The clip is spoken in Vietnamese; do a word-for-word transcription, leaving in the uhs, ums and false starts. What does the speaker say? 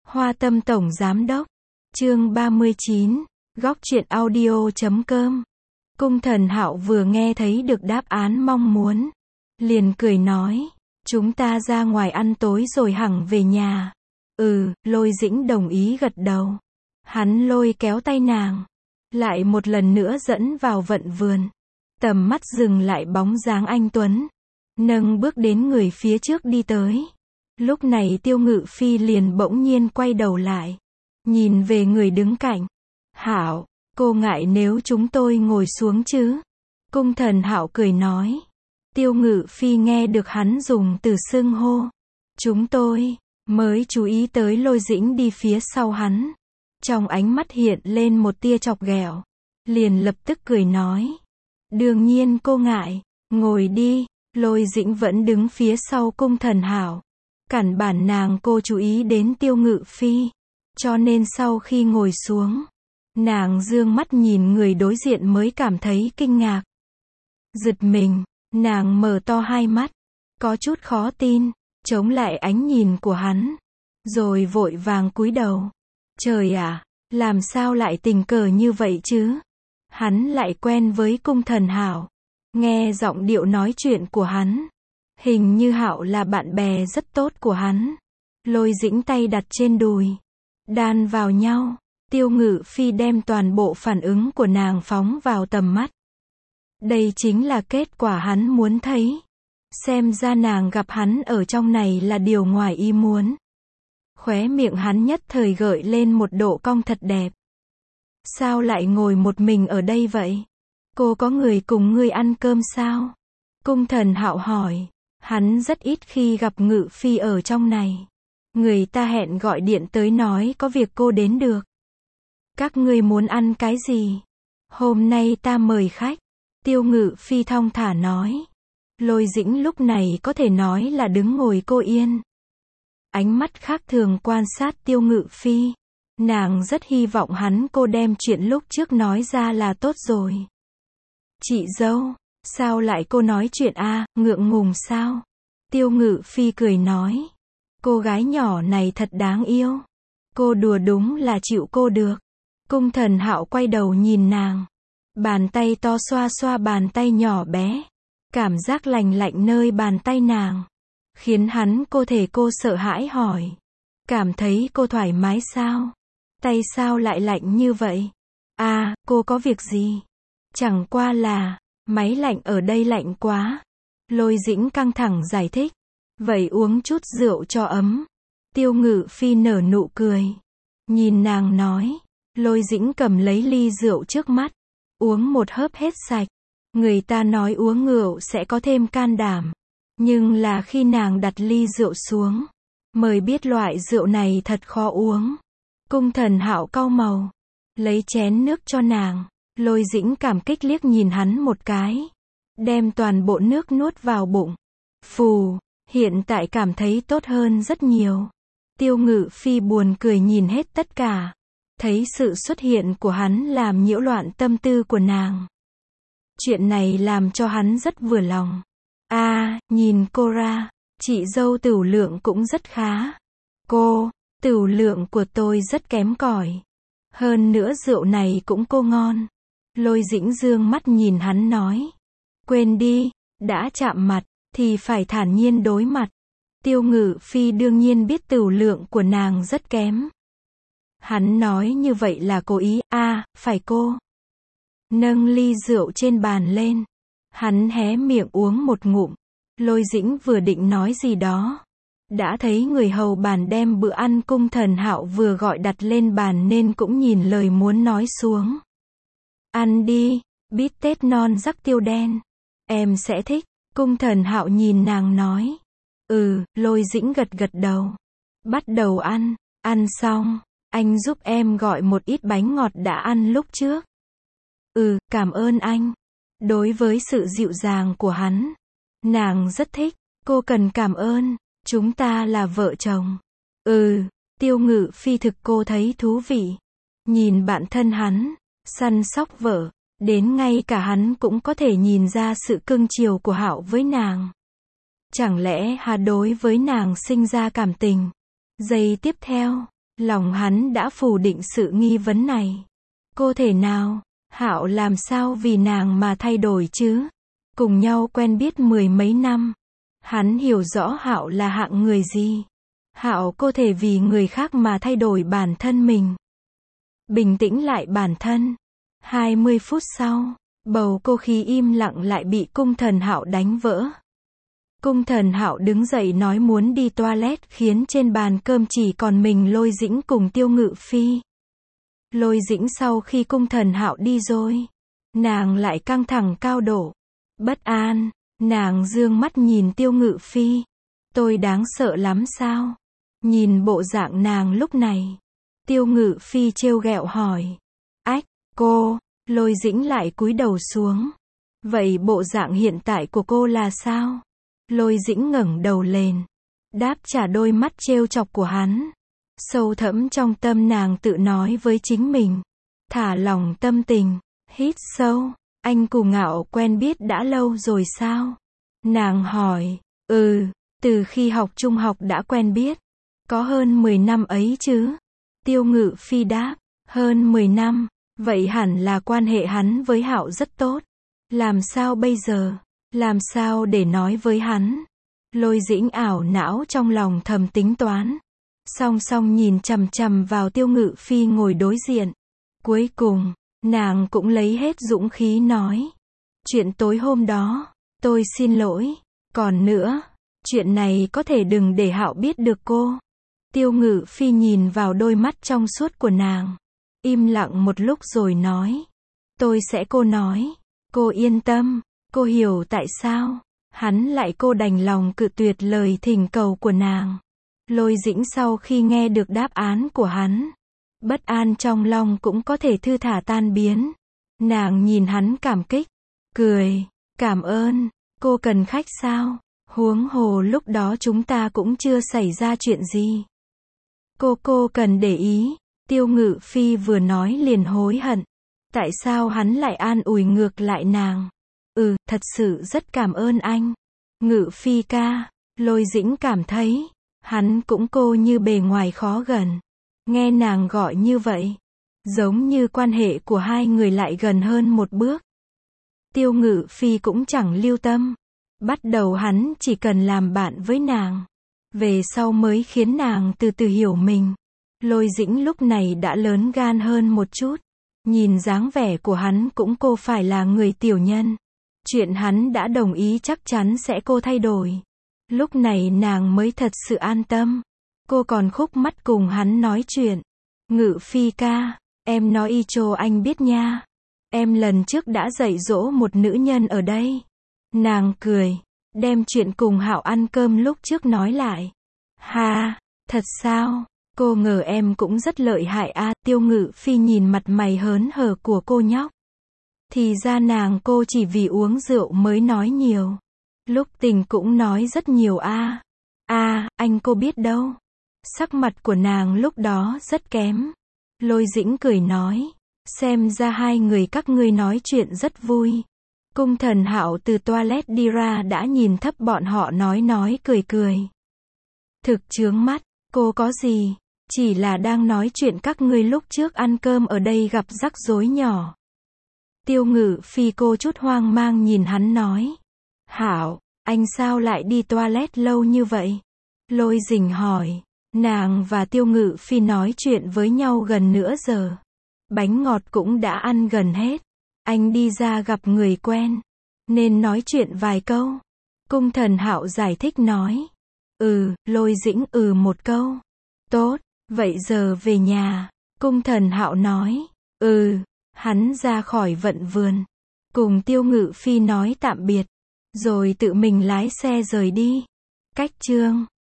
Hoa Tâm Tổng Giám Đốc. Chương ba mươi chín. Góc truyện audio chấm com. Cung Thần Hạo vừa nghe thấy được đáp án mong muốn, liền cười nói, chúng ta ra ngoài ăn tối rồi hẳn về nhà. Ừ, Lôi Dĩnh đồng ý gật đầu. Hắn lôi kéo tay nàng, lại một lần nữa dẫn vào vận vườn. Tầm mắt dừng lại bóng dáng anh Tuấn, nâng bước đến người phía trước đi tới. Lúc này Tiêu Ngự Phi liền bỗng nhiên quay đầu lại, nhìn về người đứng cạnh. Hạo, cô ngại nếu chúng tôi ngồi xuống chứ? Cung Thần Hạo cười nói. Tiêu Ngự Phi nghe được hắn dùng từ xưng hô chúng tôi, mới chú ý tới Lôi Dĩnh đi phía sau hắn. Trong ánh mắt hiện lên một tia chọc ghẹo, liền lập tức cười nói. Đương nhiên cô ngại, ngồi đi. Lôi Dĩnh vẫn đứng phía sau Cung Thần Hạo. Cản bản nàng cô chú ý đến Tiêu Ngự Phi, cho nên sau khi ngồi xuống, nàng dương mắt nhìn người đối diện mới cảm thấy kinh ngạc. Giật mình, nàng mở to hai mắt, có chút khó tin, chống lại ánh nhìn của hắn, rồi vội vàng cúi đầu. Trời ạ, làm sao lại tình cờ như vậy chứ? Hắn lại quen với Cung Thần Hạo, nghe giọng điệu nói chuyện của hắn, hình như Hạo là bạn bè rất tốt của hắn. Lôi Dĩnh tay đặt trên đùi, đan vào nhau. Tiêu Ngự Phi đem toàn bộ phản ứng của nàng phóng vào tầm mắt. Đây chính là kết quả hắn muốn thấy. Xem ra nàng gặp hắn ở trong này là điều ngoài ý muốn. Khóe miệng hắn nhất thời gợi lên một độ cong thật đẹp. Sao lại ngồi một mình ở đây vậy? Cô có người cùng ngươi ăn cơm sao? Cung Thần Hạo hỏi. Hắn rất ít khi gặp Ngự Phi ở trong này. Người ta hẹn gọi điện tới nói có việc cô đến được. Các ngươi muốn ăn cái gì? Hôm nay ta mời khách. Tiêu Ngự Phi thong thả nói. Lôi Dĩnh lúc này có thể nói là đứng ngồi cô yên. Ánh mắt khác thường quan sát Tiêu Ngự Phi. Nàng rất hy vọng hắn cô đem chuyện lúc trước nói ra là tốt rồi. Chị dâu, sao lại cô nói chuyện a, à, ngượng ngùng sao? Tiêu Ngự Phi cười nói. Cô gái nhỏ này thật đáng yêu. Cô đùa đúng là chịu cô được. Cung Thần Hạo quay đầu nhìn nàng. Bàn tay to xoa xoa bàn tay nhỏ bé. Cảm giác lành lạnh nơi bàn tay nàng, khiến hắn cô thể cô sợ hãi hỏi. Cảm thấy cô thoải mái sao? Tay sao lại lạnh như vậy? À, cô có việc gì? Chẳng qua là, máy lạnh ở đây lạnh quá. Lôi Dĩnh căng thẳng giải thích. Vậy uống chút rượu cho ấm. Tiêu Ngự Phi nở nụ cười, nhìn nàng nói. Lôi Dĩnh cầm lấy ly rượu trước mắt, uống một hớp hết sạch. Người ta nói uống rượu sẽ có thêm can đảm, nhưng là khi nàng đặt ly rượu xuống, mới biết loại rượu này thật khó uống. Cung Thần Hạo cau màu, lấy chén nước cho nàng. Lôi Dĩnh cảm kích liếc nhìn hắn một cái, đem toàn bộ nước nuốt vào bụng. Phù, hiện tại cảm thấy tốt hơn rất nhiều. Tiêu Ngự Phi buồn cười nhìn hết tất cả, thấy sự xuất hiện của hắn làm nhiễu loạn tâm tư của nàng. Chuyện này làm cho hắn rất vừa lòng. A, à, nhìn cô ra, chị dâu tửu lượng cũng rất khá. Cô, tửu lượng của tôi rất kém cỏi. Hơn nữa rượu này cũng cô ngon. Lôi Dĩnh dương mắt nhìn hắn nói. Quên đi, đã chạm mặt, thì phải thản nhiên đối mặt. Tiêu Ngự Phi đương nhiên biết tửu lượng của nàng rất kém. Hắn nói như vậy là cố ý. A, à, phải cô. Nâng ly rượu trên bàn lên. Hắn hé miệng uống một ngụm. Lôi Dĩnh vừa định nói gì đó, đã thấy người hầu bàn đem bữa ăn Cung Thần Hạo vừa gọi đặt lên bàn nên cũng nhìn lời muốn nói xuống. Ăn đi, bít tết non rắc tiêu đen. Em sẽ thích. Cung Thần Hạo nhìn nàng nói. Ừ, Lôi Dĩnh gật gật đầu. Bắt đầu ăn. Ăn xong, anh giúp em gọi một ít bánh ngọt đã ăn lúc trước. Ừ, cảm ơn anh. Đối với sự dịu dàng của hắn, nàng rất thích. Cô cần cảm ơn, chúng ta là vợ chồng. Ừ, Tiêu Ngự Phi thực cô thấy thú vị. Nhìn bạn thân hắn, săn sóc vợ, đến ngay cả hắn cũng có thể nhìn ra sự cưng chiều của Hạo với nàng. Chẳng lẽ Hà đối với nàng sinh ra cảm tình? Giây tiếp theo, Lòng hắn đã phủ định sự nghi vấn này. Cô thể nào? Hạo làm sao vì nàng mà thay đổi chứ? Cùng nhau quen biết mười mấy năm. Hắn hiểu rõ Hạo là hạng người gì. Hạo có thể vì người khác mà thay đổi bản thân mình. Bình tĩnh lại bản thân. hai mươi phút sau, bầu không khí im lặng lại bị cung thần Hạo đánh vỡ. Cung thần Hạo đứng dậy nói muốn đi toilet khiến trên bàn cơm chỉ còn mình Lôi Dĩnh cùng Tiêu Ngự Phi. Lôi Dĩnh sau khi cung thần Hạo đi rồi, nàng lại căng thẳng cao độ, bất an, nàng dương mắt nhìn Tiêu Ngự Phi. Tôi đáng sợ lắm sao? Nhìn bộ dạng nàng lúc này. Tiêu Ngự Phi trêu ghẹo hỏi. Ách, cô, Lôi Dĩnh lại cúi đầu xuống. Vậy bộ dạng hiện tại của cô là sao? Lôi Dĩnh ngẩng đầu lên, đáp trả đôi mắt trêu chọc của hắn. Sâu thẳm trong tâm nàng tự nói với chính mình. Thả lỏng tâm tình, hít sâu. Anh cùng Ngạo quen biết đã lâu rồi sao? Nàng hỏi. Ừ, từ khi học trung học đã quen biết. Có hơn mười năm ấy chứ? Tiêu Ngự Phi đáp. Hơn mười năm, vậy hẳn là quan hệ hắn với Hạo rất tốt. Làm sao bây giờ? Làm sao để nói với hắn? Lôi Dĩnh ảo não trong lòng thầm tính toán. Song song nhìn chằm chằm vào Tiêu Ngự Phi ngồi đối diện. Cuối cùng, nàng cũng lấy hết dũng khí nói. Chuyện tối hôm đó, tôi xin lỗi. Còn nữa, chuyện này có thể đừng để Hạo biết được cô. Tiêu Ngự Phi nhìn vào đôi mắt trong suốt của nàng. Im lặng một lúc rồi nói. Tôi sẽ cô nói. Cô yên tâm. Cô hiểu tại sao hắn lại cô đành lòng cự tuyệt lời thỉnh cầu của nàng. Lôi Dĩnh sau khi nghe được đáp án của hắn, bất an trong lòng cũng có thể thư thả tan biến. Nàng nhìn hắn cảm kích, cười, cảm ơn, cô cần khách sao? Huống hồ lúc đó chúng ta cũng chưa xảy ra chuyện gì. Cô cô cần để ý. Tiêu Ngự Phi vừa nói liền hối hận. Tại sao hắn lại an ủi ngược lại nàng? Ừ, thật sự rất cảm ơn anh. Ngự Phi ca. Lôi Dĩnh cảm thấy, hắn cũng cô như bề ngoài khó gần. Nghe nàng gọi như vậy, giống như quan hệ của hai người lại gần hơn một bước. Tiêu Ngự Phi cũng chẳng lưu tâm. Bắt đầu hắn chỉ cần làm bạn với nàng. Về sau mới khiến nàng từ từ hiểu mình. Lôi Dĩnh lúc này đã lớn gan hơn một chút. Nhìn dáng vẻ của hắn cũng cô phải là người tiểu nhân. Chuyện hắn đã đồng ý chắc chắn sẽ cô thay đổi. Lúc này nàng mới thật sự an tâm. Cô còn khúc mắt cùng hắn nói chuyện. Ngự Phi ca, em nói y cho anh biết nha. Em lần trước đã dạy dỗ một nữ nhân ở đây. Nàng cười, đem chuyện cùng Hạo ăn cơm lúc trước nói lại. Ha, thật sao? Cô ngờ em cũng rất lợi hại à? Tiêu Ngự Phi nhìn mặt mày hớn hở của cô nhóc. Thì ra nàng cô chỉ vì uống rượu mới nói nhiều. Lúc tình cũng nói rất nhiều a. À. À, anh cô biết đâu. Sắc mặt của nàng lúc đó rất kém. Lôi Dĩnh cười nói. Xem ra hai người các ngươi nói chuyện rất vui. Cung thần Hạo từ toilet đi ra đã nhìn thấp bọn họ nói nói cười cười. Thực chướng mắt, cô có gì? Chỉ là đang nói chuyện các ngươi lúc trước ăn cơm ở đây gặp rắc rối nhỏ. Tiêu Ngự Phi cô chút hoang mang nhìn hắn nói. Hạo, anh sao lại đi toilet lâu như vậy? Lôi Dĩnh hỏi. Nàng và Tiêu Ngự Phi nói chuyện với nhau gần nửa giờ. Bánh ngọt cũng đã ăn gần hết. Anh đi ra gặp người quen, nên nói chuyện vài câu. Cung thần Hạo giải thích nói. Ừ, Lôi Dĩnh ừ một câu. Tốt, vậy giờ về nhà. Cung thần Hạo nói. Ừ, hắn ra khỏi vận vườn. Cùng Tiêu Ngự Phi nói tạm biệt. Rồi tự mình lái xe rời đi. Cách chương